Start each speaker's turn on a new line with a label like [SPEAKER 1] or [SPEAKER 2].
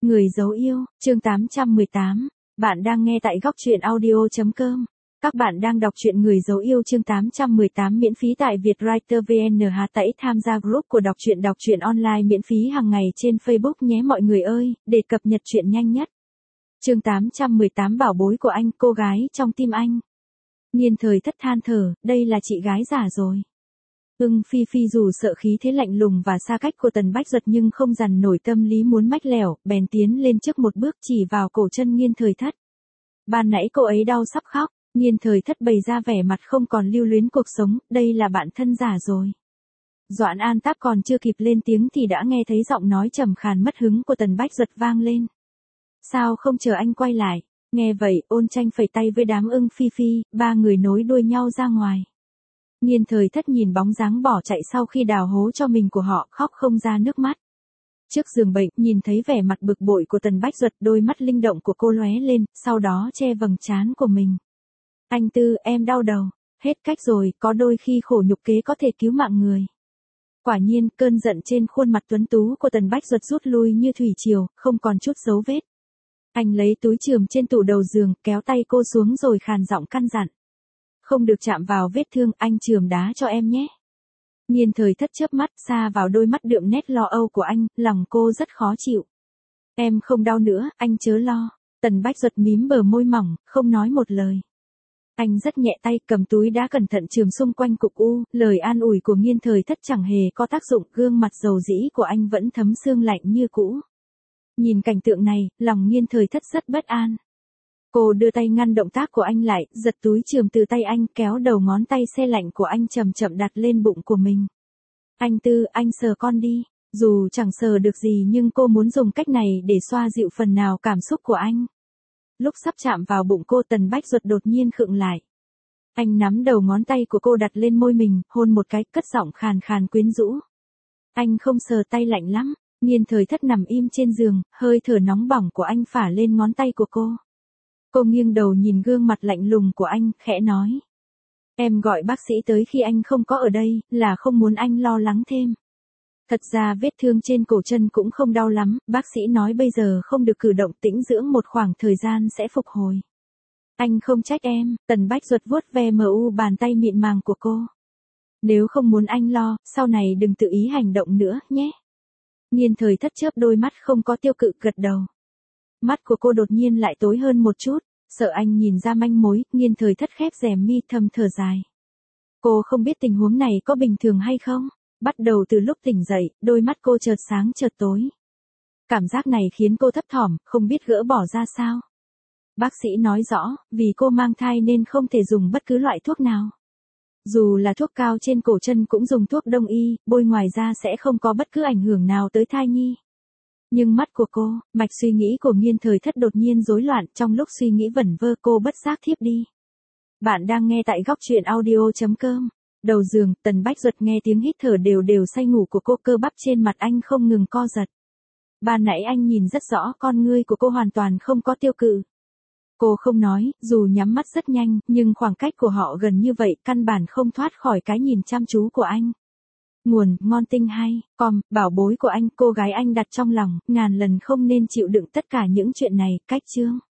[SPEAKER 1] Người dấu yêu, chương 818. Bạn đang nghe tại góc truyện audio.com. Các bạn đang đọc truyện Người dấu yêu chương 818 miễn phí tại Vietwriter VN. Hãy tham gia group của đọc truyện online miễn phí hàng ngày trên Facebook nhé mọi người ơi, để cập nhật truyện nhanh nhất. Chương 818 bảo bối của anh, cô gái trong tim anh. Nhiên Thời Thất than thở, đây là chị gái giả rồi. Phi Phi dù sợ khí thế lạnh lùng và xa cách của Tần Bách Duật nhưng không dằn nổi tâm lý muốn mách lẻo, bèn tiến lên trước một bước chỉ vào cổ chân Nhiên Thời Thất. Ban nãy cô ấy đau sắp khóc, Nhiên Thời Thất bày ra vẻ mặt không còn lưu luyến cuộc sống, đây là bạn thân giả rồi. Doãn An Táp còn chưa kịp lên tiếng thì đã nghe thấy giọng nói trầm khàn mất hứng của Tần Bách Duật vang lên. Sao không chờ anh quay lại? Nghe vậy, Ôn Tranh phẩy tay với đám Phi Phi, ba người nối đuôi nhau ra ngoài. Nhiên Thời Thất nhìn bóng dáng bỏ chạy sau khi đào hố cho mình của họ, khóc không ra nước mắt. Trước giường bệnh, nhìn thấy vẻ mặt bực bội của Tần Bách Duật, đôi mắt linh động của cô lóe lên, sau đó che vầng trán của mình. Anh Tư, em đau đầu. Hết cách rồi, có đôi khi khổ nhục kế có thể cứu mạng người. Quả nhiên, cơn giận trên khuôn mặt tuấn tú của Tần Bách Duật rút lui như thủy triều, không còn chút dấu vết. Anh lấy túi chườm trên tủ đầu giường, kéo tay cô xuống rồi khàn giọng căn dặn. Không được chạm vào vết thương, anh chườm đá cho em nhé. Nhiên Thời Thất chớp mắt, xa vào đôi mắt đượm nét lo âu của anh, lòng cô rất khó chịu. Em không đau nữa, anh chớ lo. Tần Bách Duật mím bờ môi mỏng, không nói một lời. Anh rất nhẹ tay, cầm túi đá cẩn thận chườm xung quanh cục u, lời an ủi của Nhiên Thời Thất chẳng hề có tác dụng, gương mặt dầu dĩ của anh vẫn thấm sương lạnh như cũ. Nhìn cảnh tượng này, lòng Nhiên Thời Thất rất bất an. Cô đưa tay ngăn động tác của anh lại, giật túi chườm từ tay anh, kéo đầu ngón tay se lạnh của anh chậm chậm đặt lên bụng của mình. Anh Tư, anh sờ con đi. Dù chẳng sờ được gì nhưng cô muốn dùng cách này để xoa dịu phần nào cảm xúc của anh. Lúc sắp chạm vào bụng cô, Tần Bách Duật đột nhiên khựng lại. Anh nắm đầu ngón tay của cô đặt lên môi mình, hôn một cái, cất giọng khàn khàn quyến rũ. Anh không sờ, tay lạnh lắm. Nhiên Thời Thất nằm im trên giường, hơi thở nóng bỏng của anh phả lên ngón tay của cô. Cô nghiêng đầu nhìn gương mặt lạnh lùng của anh, khẽ nói. Em gọi bác sĩ tới khi anh không có ở đây, là không muốn anh lo lắng thêm. Thật ra vết thương trên cổ chân cũng không đau lắm, bác sĩ nói bây giờ không được cử động, tĩnh dưỡng một khoảng thời gian sẽ phục hồi. Anh không trách em. Tần Bách Duật vuốt ve bàn tay mịn màng của cô. Nếu không muốn anh lo, sau này đừng tự ý hành động nữa, nhé. Nhiên Thời Thất chớp đôi mắt không có tiêu cự, gật đầu. Mắt của cô đột nhiên lại tối hơn một chút, sợ anh nhìn ra manh mối, Nhiên Thời Thất khép rèm mi, thầm thở dài. Cô không biết tình huống này có bình thường hay không? Bắt đầu từ lúc tỉnh dậy, đôi mắt cô chợt sáng chợt tối. Cảm giác này khiến cô thấp thỏm, không biết gỡ bỏ ra sao. Bác sĩ nói rõ, vì cô mang thai nên không thể dùng bất cứ loại thuốc nào. Dù là thuốc cao trên cổ chân cũng dùng thuốc đông y, bôi ngoài da sẽ không có bất cứ ảnh hưởng nào tới thai nhi. Nhưng mắt của cô, mạch suy nghĩ của Nhiên Thời Thất đột nhiên rối loạn, trong lúc suy nghĩ vẩn vơ cô bất giác thiếp đi. Bạn đang nghe tại góc truyện audio.com. Đầu giường, Tần Bách Duật nghe tiếng hít thở đều đều say ngủ của cô, cơ bắp trên mặt anh không ngừng co giật. Ban nãy anh nhìn rất rõ, con ngươi của cô hoàn toàn không có tiêu cự. Cô không nói, dù nhắm mắt rất nhanh, nhưng khoảng cách của họ gần như vậy, căn bản không thoát khỏi cái nhìn chăm chú của anh. Nguồn, ngon tinh hay, bảo bối của anh, cô gái anh đặt trong lòng, ngàn lần không nên chịu đựng tất cả những chuyện này, cách chương.